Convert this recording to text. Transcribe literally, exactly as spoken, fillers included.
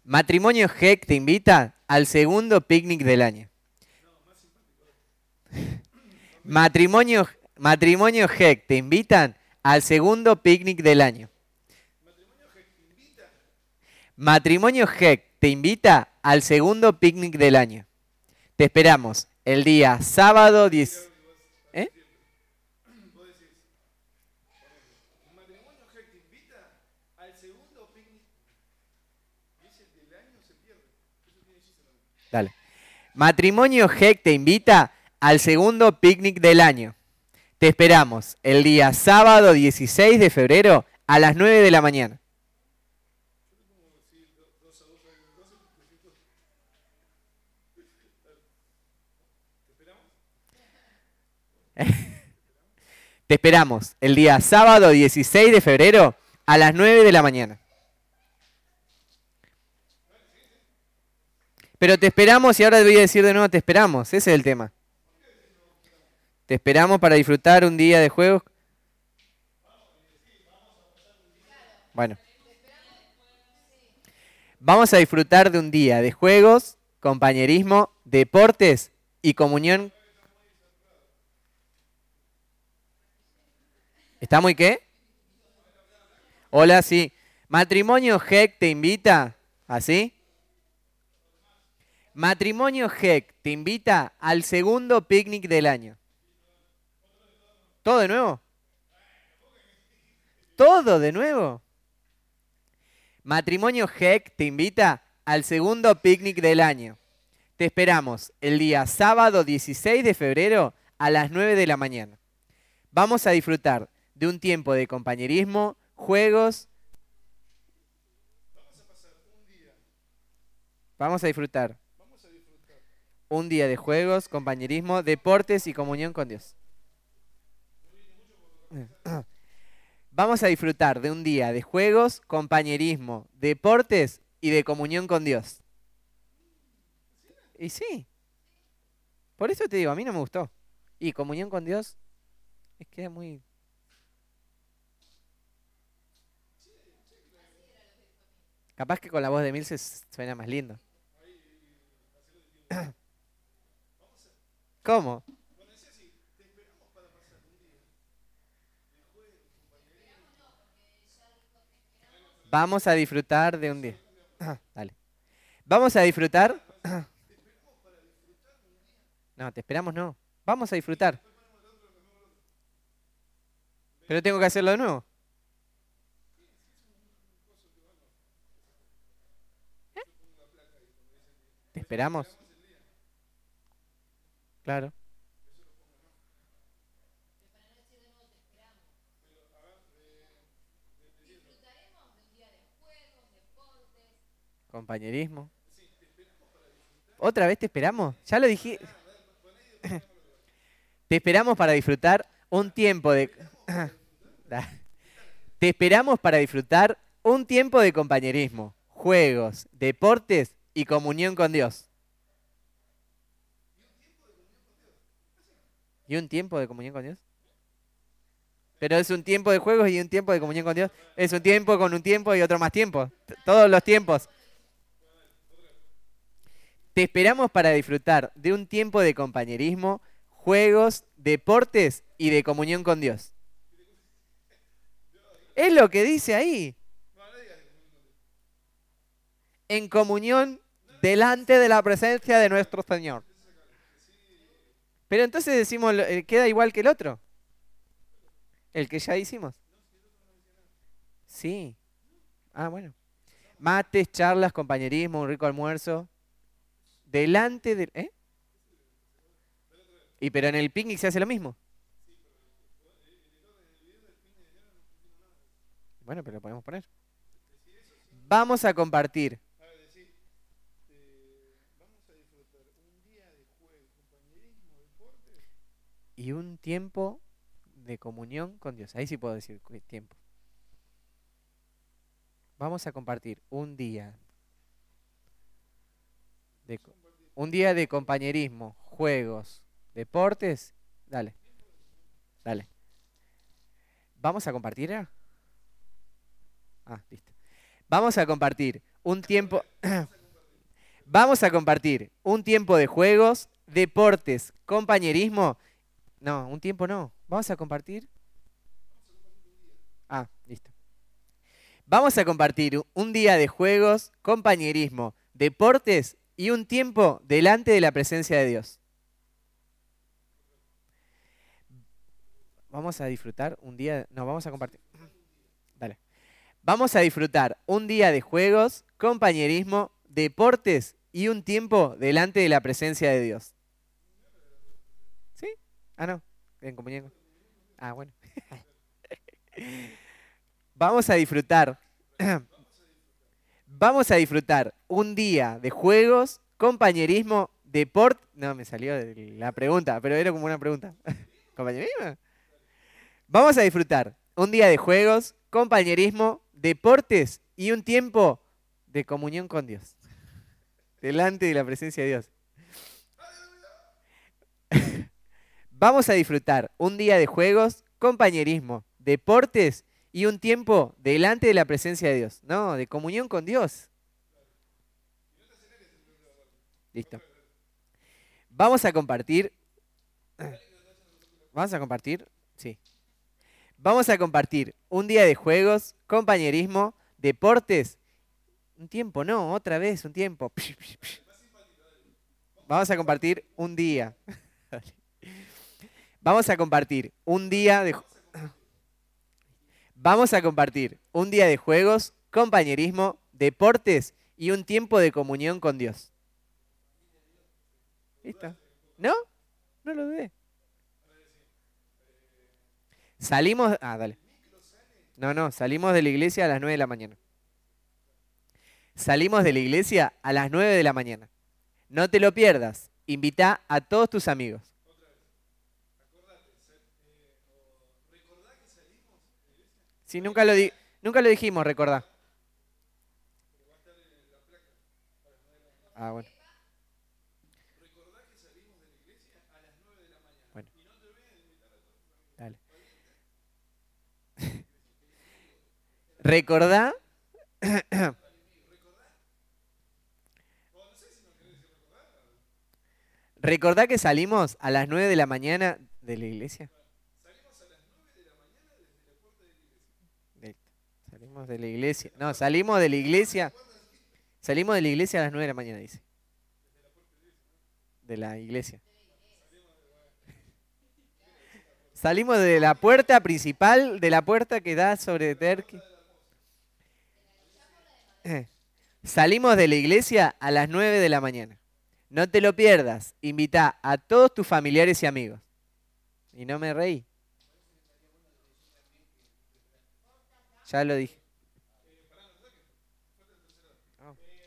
Matrimonio Heck te invita al segundo picnic del año. Matrimonio, matrimonio Heck te invitan al segundo picnic del año. Matrimonio Heck te invita al segundo picnic del año. Te esperamos el día sábado diez. ¿Eh? Dale. Matrimonio Heck te invita al segundo picnic del año. Te esperamos el día sábado dieciséis de febrero a las nueve de la mañana. Te esperamos el día sábado dieciséis de febrero a las nueve de la mañana. Pero te esperamos y ahora te voy a decir de nuevo te esperamos. Ese es el tema. Te esperamos para disfrutar un día de juegos. Bueno. Vamos a disfrutar de un día de juegos, compañerismo, deportes y comunión. ¿Está muy qué? Hola, sí. Matrimonio Heck te invita, ¿así? Matrimonio Heck te invita al segundo picnic del año. ¿Todo de nuevo? ¿Todo de nuevo? Matrimonio Heck te invita al segundo picnic del año. Te esperamos el día sábado dieciséis de febrero a las nueve de la mañana. Vamos a disfrutar de un tiempo de compañerismo, juegos. Vamos a pasar un día. Vamos a disfrutar. Vamos a disfrutar. Un día de juegos, compañerismo, deportes y comunión con Dios. Vamos a disfrutar de un día de juegos, compañerismo, deportes y de comunión con Dios. Y sí. Por eso te digo, a mí no me gustó. Y comunión con Dios es que es muy... Capaz que con la voz de Milce suena más lindo. ¿Cómo? Vamos a disfrutar de un día. Dale. Vamos a disfrutar. No, te esperamos no. Vamos a disfrutar. Pero tengo que hacerlo de nuevo. ¿Eh? ¿Te esperamos? Claro. Compañerismo. ¿Otra vez te esperamos? Ya lo dije. Te esperamos para disfrutar un tiempo de... Te esperamos para disfrutar un tiempo de compañerismo, juegos, deportes y comunión con Dios. ¿Y un tiempo de comunión con Dios? Pero es un tiempo de juegos y un tiempo de comunión con Dios. Es un tiempo con un tiempo y otro más tiempo. Todos los tiempos. Te esperamos para disfrutar de un tiempo de compañerismo, juegos, deportes y de comunión con Dios. Es lo que dice ahí. En comunión delante de la presencia de nuestro Señor. Pero entonces decimos, queda igual que el otro. El que ya hicimos. Sí. Ah, bueno. Mates, charlas, compañerismo, un rico almuerzo. Delante del... ¿Eh? Y pero en el picnic se hace lo mismo. Bueno, pero lo podemos poner. Vamos a compartir. Y un tiempo de comunión con Dios. Ahí sí puedo decir tiempo. Vamos a compartir un día. De, un día de compañerismo, juegos, deportes. Dale. Dale. ¿Vamos a compartir? Ah, listo. Vamos a compartir un tiempo... Vamos a compartir un tiempo de juegos, deportes, compañerismo. No, un tiempo no. Vamos a compartir... Ah, listo. Vamos a compartir un día de juegos, compañerismo, deportes y un tiempo delante de la presencia de Dios. Vamos a disfrutar un día... No, vamos a compartir... Dale. Vamos a disfrutar un día de juegos, compañerismo, deportes y un tiempo delante de la presencia de Dios. ¿Sí? Ah, no. En comunión. Ah, bueno. Vamos a disfrutar. Vamos a disfrutar un día de juegos, compañerismo, deporte. No, me salió de la pregunta, pero era como una pregunta. ¿Compañerismo? Vamos a disfrutar un día de juegos, compañerismo, deportes y un tiempo de comunión con Dios. Delante de la presencia de Dios. Vamos a disfrutar un día de juegos, compañerismo, deportes y un tiempo delante de la presencia de Dios. No, de comunión con Dios. Listo. Vamos a compartir. ¿Vamos a compartir? Sí. Vamos a compartir un día de juegos, compañerismo, deportes. Un tiempo, no, otra vez, un tiempo. Vamos a compartir un día. Vamos a compartir un día de... Vamos a compartir un día de juegos, compañerismo, deportes y un tiempo de comunión con Dios. ¿Listo? ¿No? No lo dudé. Salimos... Ah, dale. No, no, salimos de la iglesia a las nueve de la mañana. Salimos de la iglesia a las nueve de la mañana. No te lo pierdas. Invita a todos tus amigos. Sí, nunca lo, di nunca lo dijimos, recordá. Ah, bueno. Bueno. Dale. Recordá. Recordá que salimos a las nueve de la mañana de la iglesia. Listo. Salimos de la iglesia. No, salimos de la iglesia. Salimos de la iglesia a las nueve de la mañana, dice. De la iglesia. Salimos de la puerta principal, de la puerta que da sobre Terqui. Eh. Salimos de la iglesia a las nueve de la mañana. No te lo pierdas. Invita a todos tus familiares y amigos. Y no me reí. Ya lo dije.